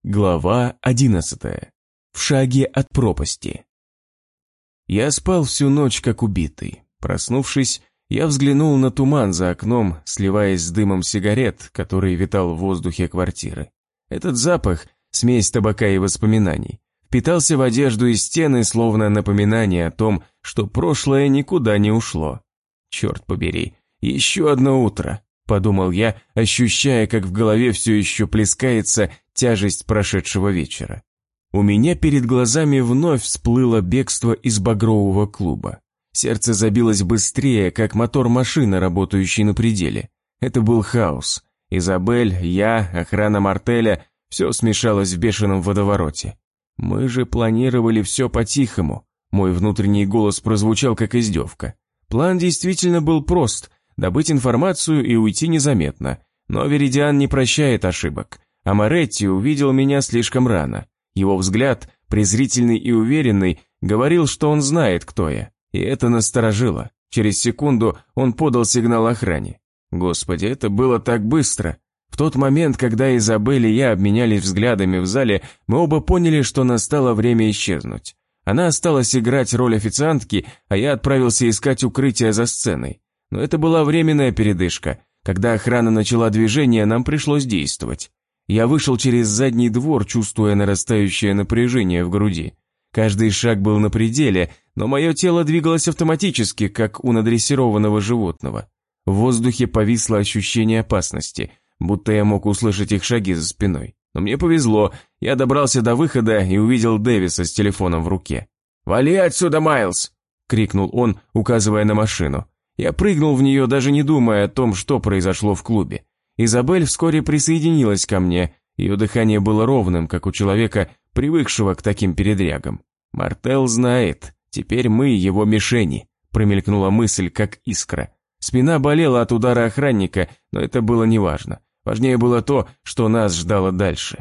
Глава 11. В шаге от пропасти. Я спал всю ночь как убитый. Проснувшись, я взглянул на туман за окном, сливаясь с дымом сигарет, который витал в воздухе квартиры. Этот запах, смесь табака и воспоминаний, впитался в одежду и стены, словно напоминание о том, что прошлое никуда не ушло. Черт побери, еще одно утро. Подумал я, ощущая, как в голове все еще плескается тяжесть прошедшего вечера. У меня перед глазами вновь всплыло бегство из багрового клуба. Сердце забилось быстрее, как мотор машины, работающей на пределе. Это был хаос. Изабель, я, охрана Мартеля – все смешалось в бешеном водовороте. Мы же планировали все по-тихому. Мой внутренний голос прозвучал как издевка. План действительно был прост – добыть информацию и уйти незаметно. Но Веридиан не прощает ошибок. А Моретти увидел меня слишком рано. Его взгляд, презрительный и уверенный, говорил, что он знает, кто я. И это насторожило. Через секунду он подал сигнал охране. Господи, это было так быстро. В тот момент, когда Изабель и я обменялись взглядами в зале, мы оба поняли, что настало время исчезнуть. Она осталась играть роль официантки, а я отправился искать укрытие за сценой. Но это была временная передышка. Когда охрана начала движение, нам пришлось действовать. Я вышел через задний двор, чувствуя нарастающее напряжение в груди. Каждый шаг был на пределе, но мое тело двигалось автоматически, как у надрессированного животного. В воздухе повисло ощущение опасности, будто я мог услышать их шаги за спиной. Но мне повезло, я добрался до выхода и увидел Дэвиса с телефоном в руке. «Вали отсюда, Майлз!» – крикнул он, указывая на машину. Я прыгнул в нее, даже не думая о том, что произошло в клубе. Изабель вскоре присоединилась ко мне, ее дыхание было ровным, как у человека, привыкшего к таким передрягам. «Мартел знает, теперь мы его мишени», промелькнула мысль, как искра. Спина болела от удара охранника, но это было неважно. Важнее было то, что нас ждало дальше.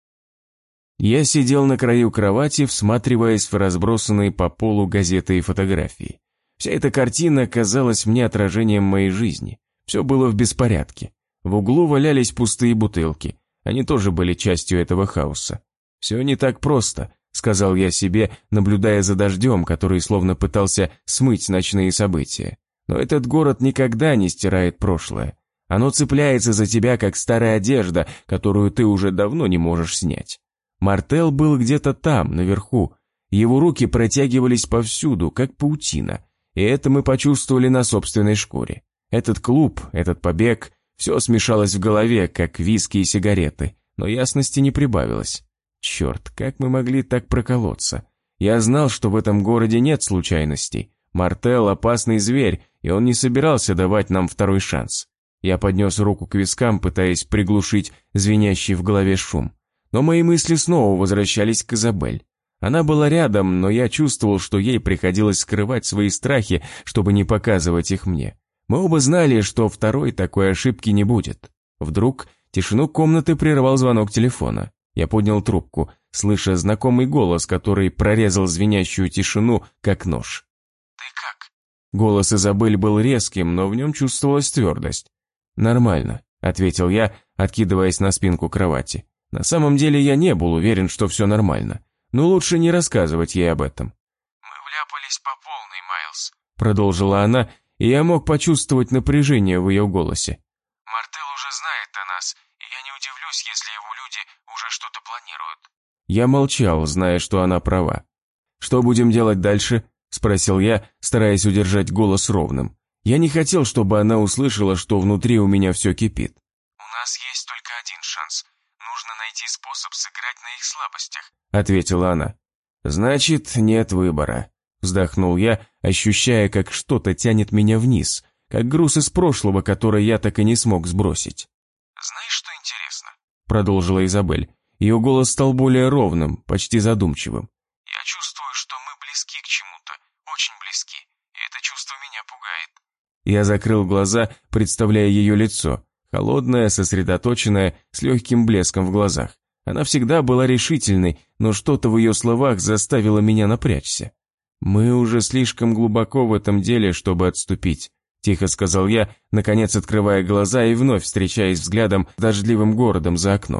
Я сидел на краю кровати, всматриваясь в разбросанные по полу газеты и фотографии. Вся эта картина казалась мне отражением моей жизни. Все было в беспорядке. В углу валялись пустые бутылки. Они тоже были частью этого хаоса. «Все не так просто», — сказал я себе, наблюдая за дождем, который словно пытался смыть ночные события. Но этот город никогда не стирает прошлое. Оно цепляется за тебя, как старая одежда, которую ты уже давно не можешь снять. Мартел был где-то там, наверху. Его руки протягивались повсюду, как паутина. И это мы почувствовали на собственной шкуре. Этот клуб, этот побег, все смешалось в голове, как виски и сигареты, но ясности не прибавилось. Черт, как мы могли так проколоться? Я знал, что в этом городе нет случайностей. Мартел – опасный зверь, и он не собирался давать нам второй шанс. Я поднес руку к вискам, пытаясь приглушить звенящий в голове шум. Но мои мысли снова возвращались к Изабель. Она была рядом, но я чувствовал, что ей приходилось скрывать свои страхи, чтобы не показывать их мне. Мы оба знали, что второй такой ошибки не будет. Вдруг тишину комнаты прервал звонок телефона. Я поднял трубку, слыша знакомый голос, который прорезал звенящую тишину, как нож. «Ты как?» Голос Изабель был резким, но в нем чувствовалась твердость. «Нормально», — ответил я, откидываясь на спинку кровати. На самом деле я не был уверен, что все нормально. Но лучше не рассказывать ей об этом. «Мы вляпались по полной, Майлз», — продолжила она, и я мог почувствовать напряжение в ее голосе. «Мартел уже знает о нас, и я не удивлюсь, если его люди уже что-то планируют». Я молчал, зная, что она права. «Что будем делать дальше?» — спросил я, стараясь удержать голос ровным. Я не хотел, чтобы она услышала, что внутри у меня все кипит. «У нас есть только один шанс. Нужно найти способ сыграть на их слабостях», — ответила она. «Значит, нет выбора», — вздохнул я, ощущая, как что-то тянет меня вниз, как груз из прошлого, который я так и не смог сбросить. «Знаешь, что интересно?» — продолжила Изабель. Ее голос стал более ровным, почти задумчивым. «Я чувствую, что мы близки к чему-то, очень близки, и это чувство меня пугает». Я закрыл глаза, представляя ее лицо, холодное, сосредоточенное, с легким блеском в глазах. Она всегда была решительной, но что-то в ее словах заставило меня напрячься. «Мы уже слишком глубоко в этом деле, чтобы отступить», – тихо сказал я, наконец открывая глаза и вновь встречаясь взглядом с дождливым городом за окном.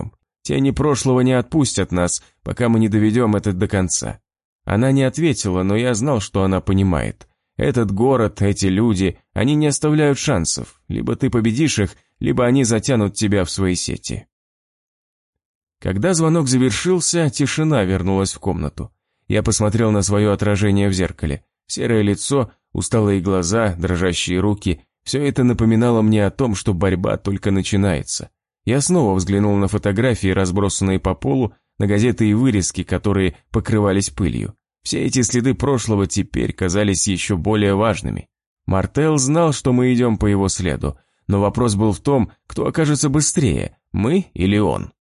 Тени прошлого не отпустят нас, пока мы не доведем это до конца». Она не ответила, но я знал, что она понимает. Этот город, эти люди, они не оставляют шансов. Либо ты победишь их, либо они затянут тебя в свои сети. Когда звонок завершился, тишина вернулась в комнату. Я посмотрел на свое отражение в зеркале. Серое лицо, усталые глаза, дрожащие руки – все это напоминало мне о том, что борьба только начинается. Я снова взглянул на фотографии, разбросанные по полу, на газеты и вырезки, которые покрывались пылью. Все эти следы прошлого теперь казались еще более важными. Мартел знал, что мы идем по его следу, но вопрос был в том, кто окажется быстрее, мы или он.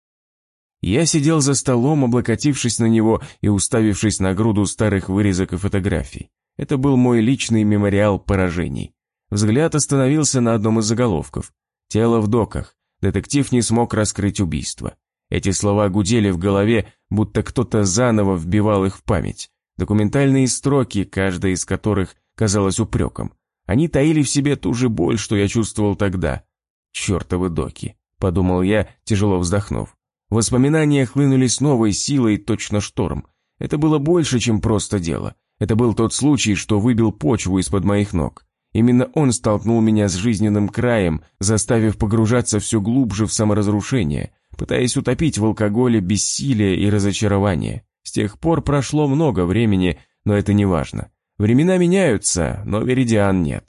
Я сидел за столом, облокотившись на него и уставившись на груду старых вырезок и фотографий. Это был мой личный мемориал поражений. Взгляд остановился на одном из заголовков. «Тело в доках. Детектив не смог раскрыть убийство». Эти слова гудели в голове, будто кто-то заново вбивал их в память. Документальные строки, каждая из которых казалась упреком. Они таили в себе ту же боль, что я чувствовал тогда. «Чертовы доки», — подумал я, тяжело вздохнув. Воспоминания хлынули с новой силой, точно шторм. Это было больше, чем просто дело. Это был тот случай, что выбил почву из-под моих ног. Именно он столкнул меня с жизненным краем, заставив погружаться все глубже в саморазрушение, пытаясь утопить в алкоголе бессилие и разочарование. С тех пор прошло много времени, но это не важно. Времена меняются, но Веридиан нет.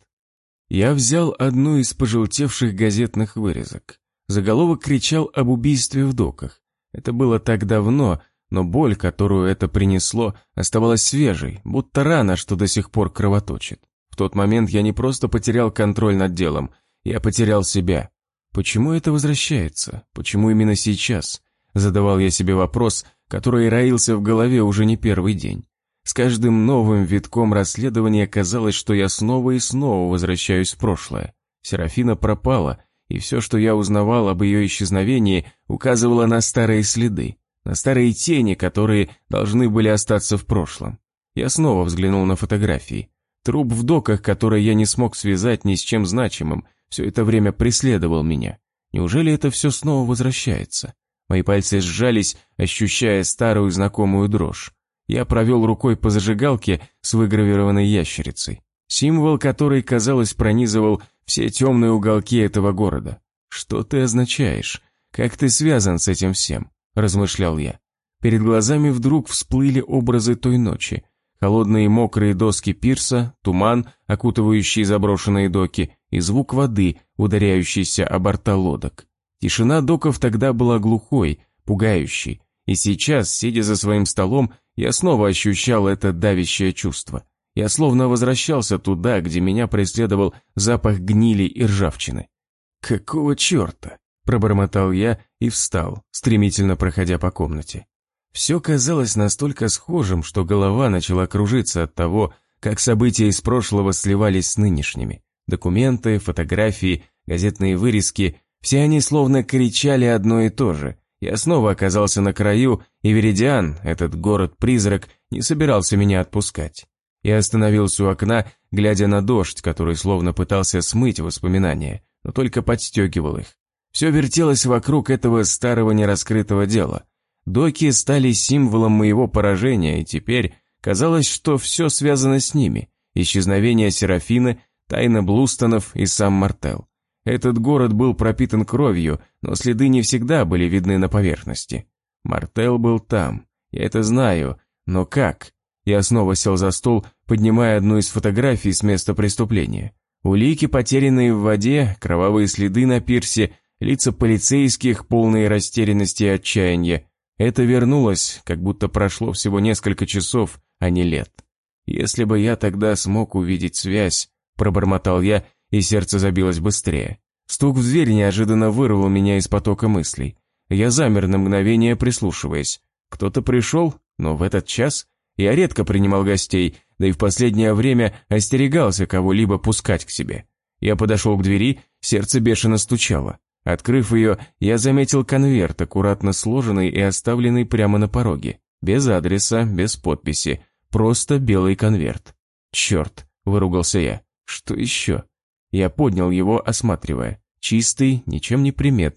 Я взял одну из пожелтевших газетных вырезок. Заголовок кричал об убийстве в доках. Это было так давно, но боль, которую это принесло, оставалась свежей, будто рана, что до сих пор кровоточит. В тот момент я не просто потерял контроль над делом, я потерял себя. Почему это возвращается? Почему именно сейчас? Задавал я себе вопрос, который роился в голове уже не первый день. С каждым новым витком расследования казалось, что я снова и снова возвращаюсь в прошлое. Серафина пропала, и все, что я узнавал об ее исчезновении, указывало на старые следы, на старые тени, которые должны были остаться в прошлом. Я снова взглянул на фотографии. Труп в доках, который я не смог связать ни с чем значимым, все это время преследовал меня. Неужели это все снова возвращается? Мои пальцы сжались, ощущая старую знакомую дрожь. Я провел рукой по зажигалке с выгравированной ящерицей. Символ, который, казалось, пронизывал все темные уголки этого города. «Что ты означаешь? Как ты связан с этим всем?» – размышлял я. Перед глазами вдруг всплыли образы той ночи. Холодные мокрые доски пирса, туман, окутывающий заброшенные доки, и звук воды, ударяющийся о борта лодок. Тишина доков тогда была глухой, пугающей, и сейчас, сидя за своим столом, я снова ощущал это давящее чувство. Я словно возвращался туда, где меня преследовал запах гнили и ржавчины. «Какого черта?» – пробормотал я и встал, стремительно проходя по комнате. Все казалось настолько схожим, что голова начала кружиться от того, как события из прошлого сливались с нынешними. Документы, фотографии, газетные вырезки – все они словно кричали одно и то же. Я снова оказался на краю, и Веридиан, этот город-призрак, не собирался меня отпускать. Я остановился у окна, глядя на дождь, который словно пытался смыть воспоминания, но только подстегивал их. Все вертелось вокруг этого старого нераскрытого дела. Доки стали символом моего поражения, и теперь казалось, что все связано с ними. Исчезновение Серафины, тайна Блустонов и сам Мартел. Этот город был пропитан кровью, но следы не всегда были видны на поверхности. Мартел был там, я это знаю, но как? Я снова сел за стол, поднимая одну из фотографий с места преступления. Улики, потерянные в воде, кровавые следы на пирсе, лица полицейских, полные растерянности и отчаяния. Это вернулось, как будто прошло всего несколько часов, а не лет. Если бы я тогда смог увидеть связь, пробормотал я, и сердце забилось быстрее. Стук в дверь неожиданно вырвал меня из потока мыслей. Я замер на мгновение, прислушиваясь. Кто-то пришел, но в этот час я редко принимал гостей, да и в последнее время остерегался кого-либо пускать к себе. Я подошел к двери, сердце бешено стучало. Открыв ее, я заметил конверт, аккуратно сложенный и оставленный прямо на пороге. Без адреса, без подписи, просто белый конверт. «Черт!» – выругался я. «Что еще?» Я поднял его, осматривая. Чистый, ничем не приметный,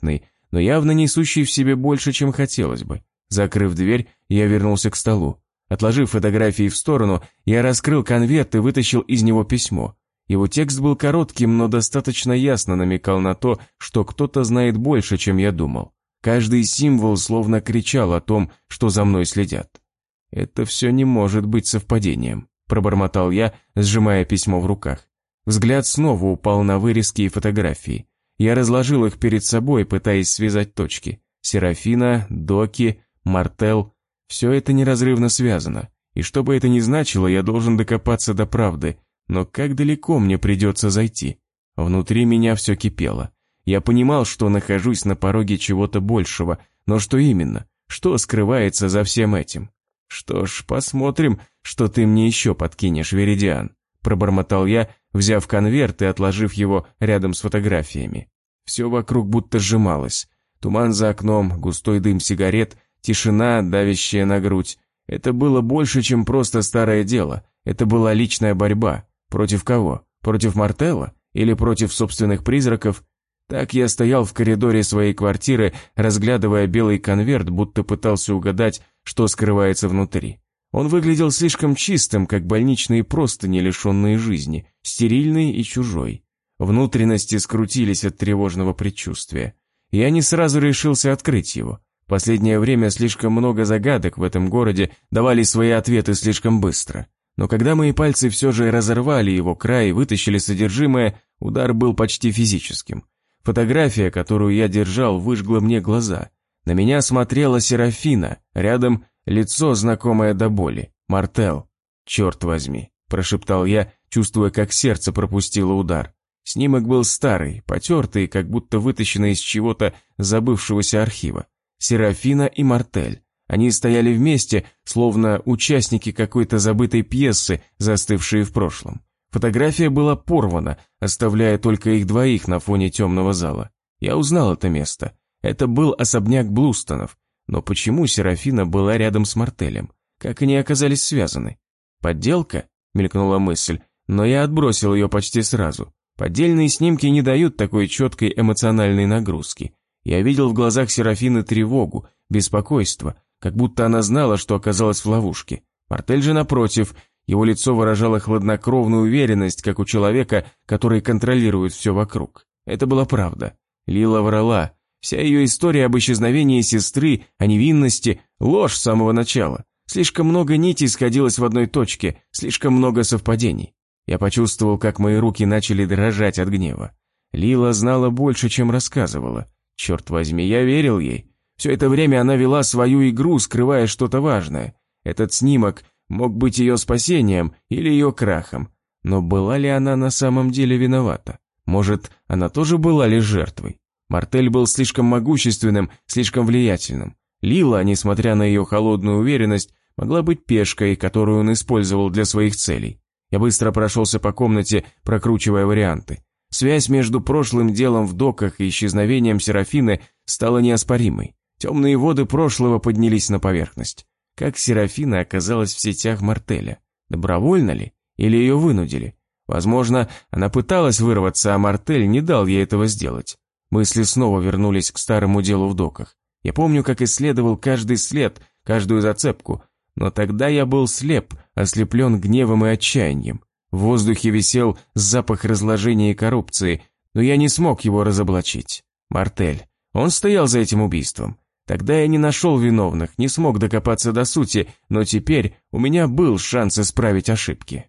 но явно несущий в себе больше, чем хотелось бы. Закрыв дверь, я вернулся к столу. Отложив фотографии в сторону, я раскрыл конверт и вытащил из него письмо. Его текст был коротким, но достаточно ясно намекал на то, что кто-то знает больше, чем я думал. Каждый символ словно кричал о том, что за мной следят. «Это все не может быть совпадением», – пробормотал я, сжимая письмо в руках. Взгляд снова упал на вырезки и фотографии. Я разложил их перед собой, пытаясь связать точки. Серафина, Доки, Мартел – все это неразрывно связано. И что бы это ни значило, я должен докопаться до правды. Но как далеко мне придется зайти? Внутри меня все кипело. Я понимал, что нахожусь на пороге чего-то большего, но что именно? Что скрывается за всем этим? «Что ж, посмотрим, что ты мне еще подкинешь, Веридиан», – пробормотал я, взяв конверт и отложив его рядом с фотографиями. Все вокруг будто сжималось. Туман за окном, густой дым сигарет, тишина, давящая на грудь. Это было больше, чем просто старое дело. Это была личная борьба. Против кого? Против Мартелла? Или против собственных призраков? Так я стоял в коридоре своей квартиры, разглядывая белый конверт, будто пытался угадать, что скрывается внутри. Он выглядел слишком чистым, как больничные простыни, лишенные жизни, стерильный и чужой. Внутренности скрутились от тревожного предчувствия. Я не сразу решился открыть его. Последнее время слишком много загадок в этом городе давали свои ответы слишком быстро. Но когда мои пальцы все же разорвали его край и вытащили содержимое, удар был почти физическим. Фотография, которую я держал, выжгла мне глаза. На меня смотрела Серафина, рядом лицо, знакомое до боли. Мартел. «Черт возьми», – прошептал я, чувствуя, как сердце пропустило удар. Снимок был старый, потертый, как будто вытащенный из чего-то забывшегося архива. Серафина и Мартель. Они стояли вместе, словно участники какой-то забытой пьесы, застывшие в прошлом. Фотография была порвана, оставляя только их двоих на фоне темного зала. Я узнал это место. Это был особняк Блустонов. Но почему Серафина была рядом с Мартелем? Как они оказались связаны? «Подделка?» – мелькнула мысль, но я отбросил ее почти сразу. Поддельные снимки не дают такой четкой эмоциональной нагрузки. Я видел в глазах Серафины тревогу, беспокойство, как будто она знала, что оказалась в ловушке. Мартель же, напротив, его лицо выражало хладнокровную уверенность, как у человека, который контролирует все вокруг. Это была правда. Лила врала. Вся ее история об исчезновении сестры, о невинности – ложь с самого начала. Слишком много нитей сходилось в одной точке, слишком много совпадений. Я почувствовал, как мои руки начали дрожать от гнева. Лила знала больше, чем рассказывала. Черт возьми, я верил ей. Все это время она вела свою игру, скрывая что-то важное. Этот снимок мог быть ее спасением или ее крахом. Но была ли она на самом деле виновата? Может, она тоже была лишь жертвой? Мартель был слишком могущественным, слишком влиятельным. Лила, несмотря на ее холодную уверенность, могла быть пешкой, которую он использовал для своих целей. Я быстро прошелся по комнате, прокручивая варианты. Связь между прошлым делом в доках и исчезновением Серафины стала неоспоримой. Темные воды прошлого поднялись на поверхность. Как Серафина оказалась в сетях Мартеля? Добровольно ли? Или ее вынудили? Возможно, она пыталась вырваться, а Мартель не дал ей этого сделать. Мысли снова вернулись к старому делу в доках. Я помню, как исследовал каждый след, каждую зацепку, но тогда я был слеп, ослеплен гневом и отчаянием. В воздухе висел запах разложения и коррупции, но я не смог его разоблачить. Мартель. Он стоял за этим убийством. Тогда я не нашел виновных, не смог докопаться до сути, но теперь у меня был шанс исправить ошибки.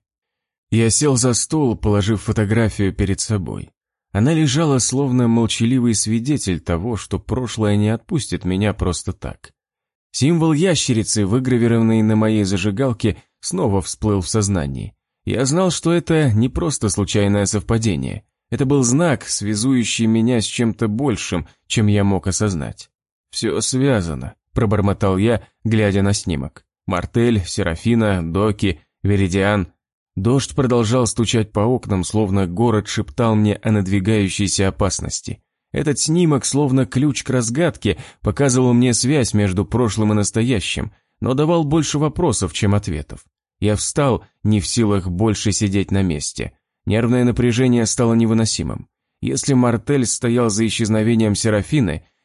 Я сел за стол, положив фотографию перед собой. Она лежала словно молчаливый свидетель того, что прошлое не отпустит меня просто так. Символ ящерицы, выгравированный на моей зажигалке, снова всплыл в сознании. Я знал, что это не просто случайное совпадение. Это был знак, связующий меня с чем-то большим, чем я мог осознать. «Все связано», – пробормотал я, глядя на снимок. Мартель, Серафина, Доки, Веридиан. Дождь продолжал стучать по окнам, словно город шептал мне о надвигающейся опасности. Этот снимок, словно ключ к разгадке, показывал мне связь между прошлым и настоящим, но давал больше вопросов, чем ответов. Я встал, не в силах больше сидеть на месте. Нервное напряжение стало невыносимым. Если Мартель стоял за исчезновением Серафины,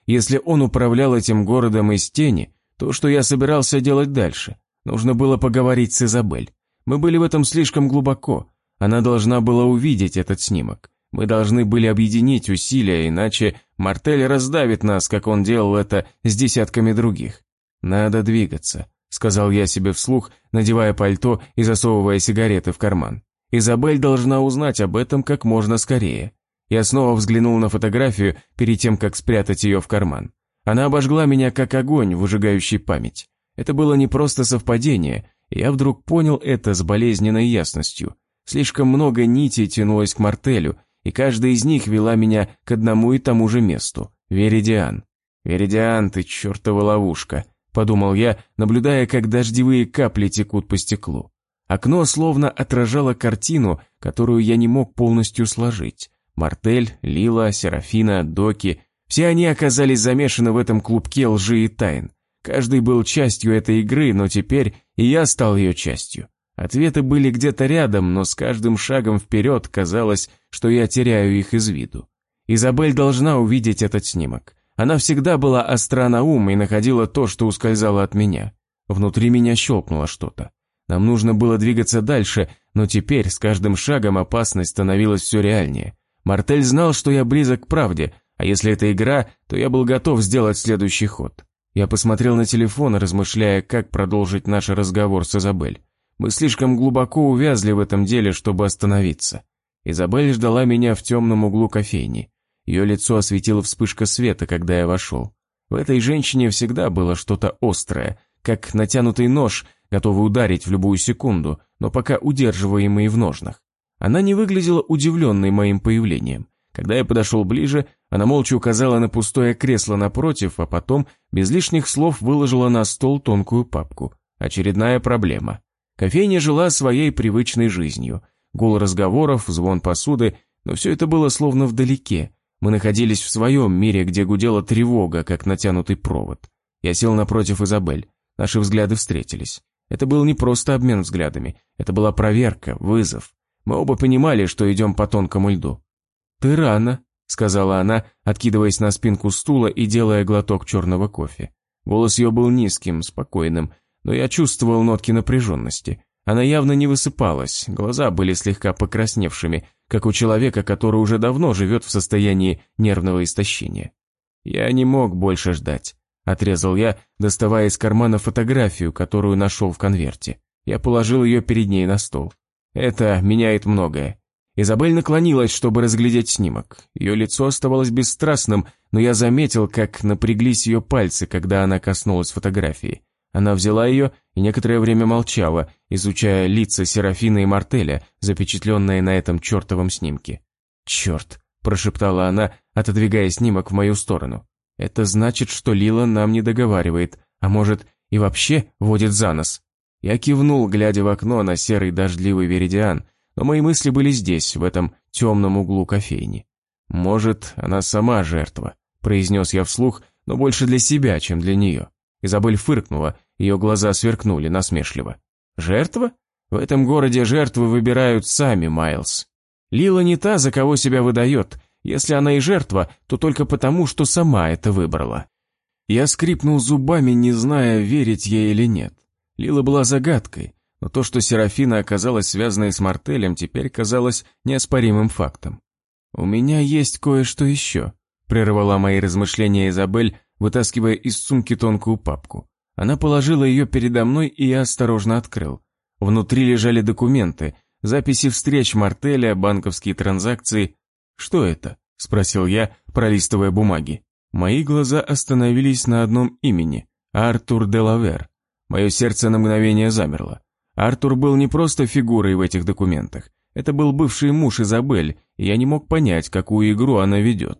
Если он управлял этим городом из тени, то что я собирался делать дальше? Нужно было поговорить с Изабель. Мы были в этом слишком глубоко. Она должна была увидеть этот снимок. Мы должны были объединить усилия, иначе Мартель раздавит нас, как он делал это с десятками других. «Надо двигаться», — сказал я себе вслух, надевая пальто и засовывая сигареты в карман. «Изабель должна узнать об этом как можно скорее». Я снова взглянул на фотографию перед тем, как спрятать ее в карман. Она обожгла меня как огонь, выжигающий память. Это было не просто совпадение, я вдруг понял это с болезненной ясностью. Слишком много нитей тянулось к Мартелю, и каждая из них вела меня к одному и тому же месту – Веридиан. «Веридиан, ты чертова ловушка», – подумал я, наблюдая, как дождевые капли текут по стеклу. Окно словно отражало картину, которую я не мог полностью сложить. Мартель, Лила, Серафина, Доки – все они оказались замешаны в этом клубке лжи и тайн. Каждый был частью этой игры, но теперь и я стал ее частью. Ответы были где-то рядом, но с каждым шагом вперед казалось, что я теряю их из виду. Изабель должна увидеть этот снимок. Она всегда была остра на ум и находила то, что ускользало от меня. Внутри меня щелкнуло что-то. Нам нужно было двигаться дальше, но теперь с каждым шагом опасность становилась все реальнее. Мартель знал, что я близок к правде, а если это игра, то я был готов сделать следующий ход. Я посмотрел на телефон, размышляя, как продолжить наш разговор с Изабель. Мы слишком глубоко увязли в этом деле, чтобы остановиться. Изабель ждала меня в темном углу кофейни. Ее лицо осветила вспышка света, когда я вошел. В этой женщине всегда было что-то острое, как натянутый нож, готовый ударить в любую секунду, но пока удерживаемый в ножнах. Она не выглядела удивленной моим появлением. Когда я подошел ближе, она молча указала на пустое кресло напротив, а потом, без лишних слов, выложила на стол тонкую папку. Очередная проблема. Кофейня жила своей привычной жизнью. Гул разговоров, звон посуды, но все это было словно вдалеке. Мы находились в своем мире, где гудела тревога, как натянутый провод. Я сел напротив Изабель. Наши взгляды встретились. Это был не просто обмен взглядами, это была проверка, вызов. Мы оба понимали, что идем по тонкому льду. «Ты рано», — сказала она, откидываясь на спинку стула и делая глоток черного кофе. Голос ее был низким, спокойным, но я чувствовал нотки напряженности. Она явно не высыпалась, глаза были слегка покрасневшими, как у человека, который уже давно живет в состоянии нервного истощения. «Я не мог больше ждать», — отрезал я, доставая из кармана фотографию, которую нашел в конверте. Я положил ее перед ней на стол. «Это меняет многое». Изабель наклонилась, чтобы разглядеть снимок. Ее лицо оставалось бесстрастным, но я заметил, как напряглись ее пальцы, когда она коснулась фотографии. Она взяла ее и некоторое время молчала, изучая лица Серафина и Мартеля, запечатленные на этом чертовом снимке. «Черт!» – прошептала она, отодвигая снимок в мою сторону. «Это значит, что Лила нам не договаривает, а может и вообще водит за нос». Я кивнул, глядя в окно на серый дождливый Веридиан, но мои мысли были здесь, в этом темном углу кофейни. «Может, она сама жертва», – произнес я вслух, но больше для себя, чем для нее. Изабель фыркнула, ее глаза сверкнули насмешливо. «Жертва? В этом городе жертвы выбирают сами, Майлз. Лила не та, за кого себя выдает. Если она и жертва, то только потому, что сама это выбрала». Я скрипнул зубами, не зная, верить ей или нет. Лила была загадкой, но то, что Серафина оказалась связанной с Мартелем, теперь казалось неоспоримым фактом. «У меня есть кое-что еще», – прервала мои размышления Изабель, вытаскивая из сумки тонкую папку. Она положила ее передо мной, и я осторожно открыл. Внутри лежали документы, записи встреч Мартеля, банковские транзакции. «Что это?» – спросил я, пролистывая бумаги. Мои глаза остановились на одном имени – Артур де Лавер. Мое сердце на мгновение замерло. Артур был не просто фигурой в этих документах. Это был бывший муж Изабель, и я не мог понять, какую игру она ведет.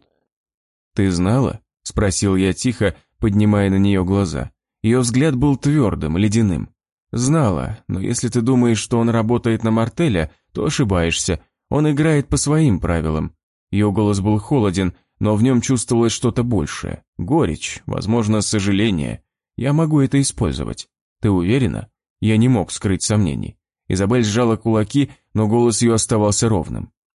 «Ты знала?» – спросил я тихо, поднимая на нее глаза. Ее взгляд был твердым, ледяным. «Знала, но если ты думаешь, что он работает на Мартеля, то ошибаешься. Он играет по своим правилам». Ее голос был холоден, но в нем чувствовалось что-то большее. Горечь, возможно, сожаление. Я могу это использовать. Ты уверена? Я не мог скрыть сомнений. Изабель сжала кулаки, но голос ее оставался ровным.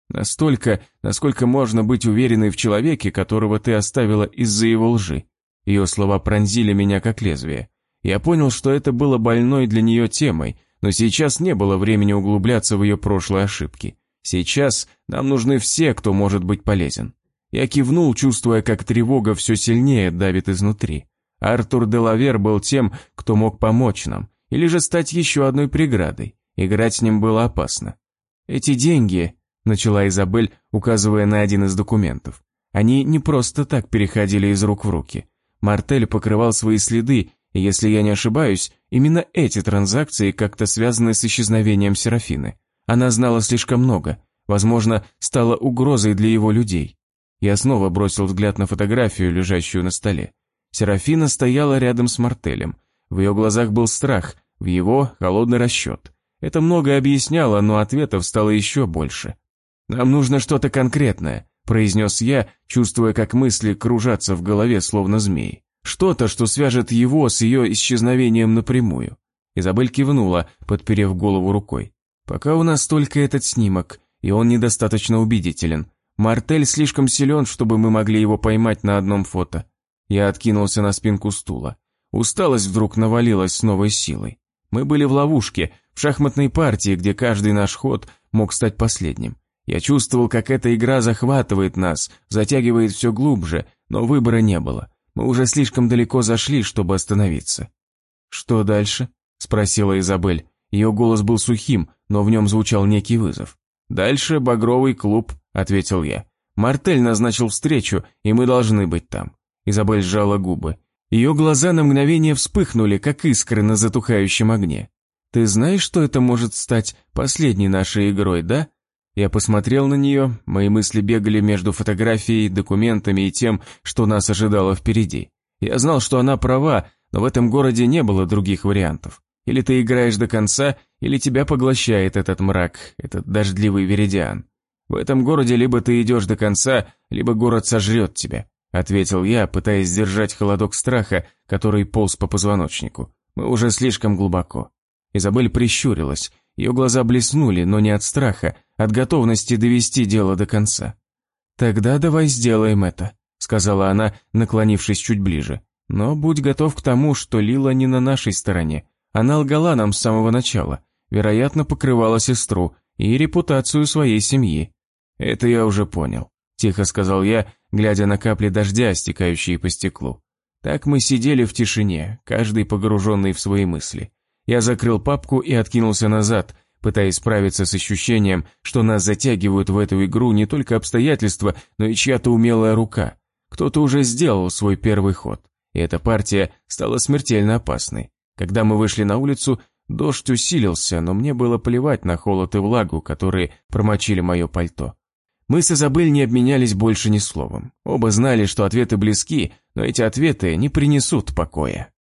Настолько, насколько можно быть уверенной в человеке, которого ты оставила из-за его лжи. Ее слова пронзили меня как лезвие. Я понял, что это было больной для нее темой, но сейчас не было времени углубляться в ее прошлые ошибки. Сейчас нам нужны все, кто может быть полезен. Я кивнул, чувствуя, как тревога все сильнее давит изнутри. Артур де Лавер был тем, кто мог помочь нам, или же стать еще одной преградой. Играть с ним было опасно. «Эти деньги», — начала Изабель, указывая на один из документов, «они не просто так переходили из рук в руки. Мартель покрывал свои следы, и, если я не ошибаюсь, именно эти транзакции как-то связаны с исчезновением Серафины. Она знала слишком много, возможно, стала угрозой для его людей». Я снова бросил взгляд на фотографию, лежащую на столе. Серафина стояла рядом с Мартелем. В ее глазах был страх, в его – холодный расчет. Это многое объясняло, но ответов стало еще больше. «Нам нужно что-то конкретное», – произнес я, чувствуя, как мысли кружатся в голове, словно змеи. «Что-то, что свяжет его с ее исчезновением напрямую». Изабель кивнула, подперев голову рукой. «Пока у нас только этот снимок, и он недостаточно убедителен. Мартель слишком силен, чтобы мы могли его поймать на одном фото». Я откинулся на спинку стула. Усталость вдруг навалилась с новой силой. Мы были в ловушке, в шахматной партии, где каждый наш ход мог стать последним. Я чувствовал, как эта игра захватывает нас, затягивает все глубже, но выбора не было. Мы уже слишком далеко зашли, чтобы остановиться. «Что дальше?» – спросила Изабель. Ее голос был сухим, но в нем звучал некий вызов. «Дальше Багровый клуб», – ответил я. «Мартель назначил встречу, и мы должны быть там». Изабель сжала губы. Ее глаза на мгновение вспыхнули, как искры на затухающем огне. «Ты знаешь, что это может стать последней нашей игрой, да?» Я посмотрел на нее, мои мысли бегали между фотографией, документами и тем, что нас ожидало впереди. Я знал, что она права, но в этом городе не было других вариантов. Или ты играешь до конца, или тебя поглощает этот мрак, этот дождливый Веридиан. В этом городе либо ты идешь до конца, либо город сожрет тебя. — ответил я, пытаясь сдержать холодок страха, который полз по позвоночнику. «Мы уже слишком глубоко». Изабель прищурилась. Ее глаза блеснули, но не от страха, от готовности довести дело до конца. «Тогда давай сделаем это», — сказала она, наклонившись чуть ближе. «Но будь готов к тому, что Лила не на нашей стороне. Она лгала нам с самого начала, вероятно, покрывала сестру и репутацию своей семьи». «Это я уже понял», — тихо сказал я, глядя на капли дождя, стекающие по стеклу. Так мы сидели в тишине, каждый погруженный в свои мысли. Я закрыл папку и откинулся назад, пытаясь справиться с ощущением, что нас затягивают в эту игру не только обстоятельства, но и чья-то умелая рука. Кто-то уже сделал свой первый ход, и эта партия стала смертельно опасной. Когда мы вышли на улицу, дождь усилился, но мне было плевать на холод и влагу, которые промочили мое пальто. Мы с Изабель не обменялись больше ни словом. Оба знали, что ответы близки, но эти ответы не принесут покоя.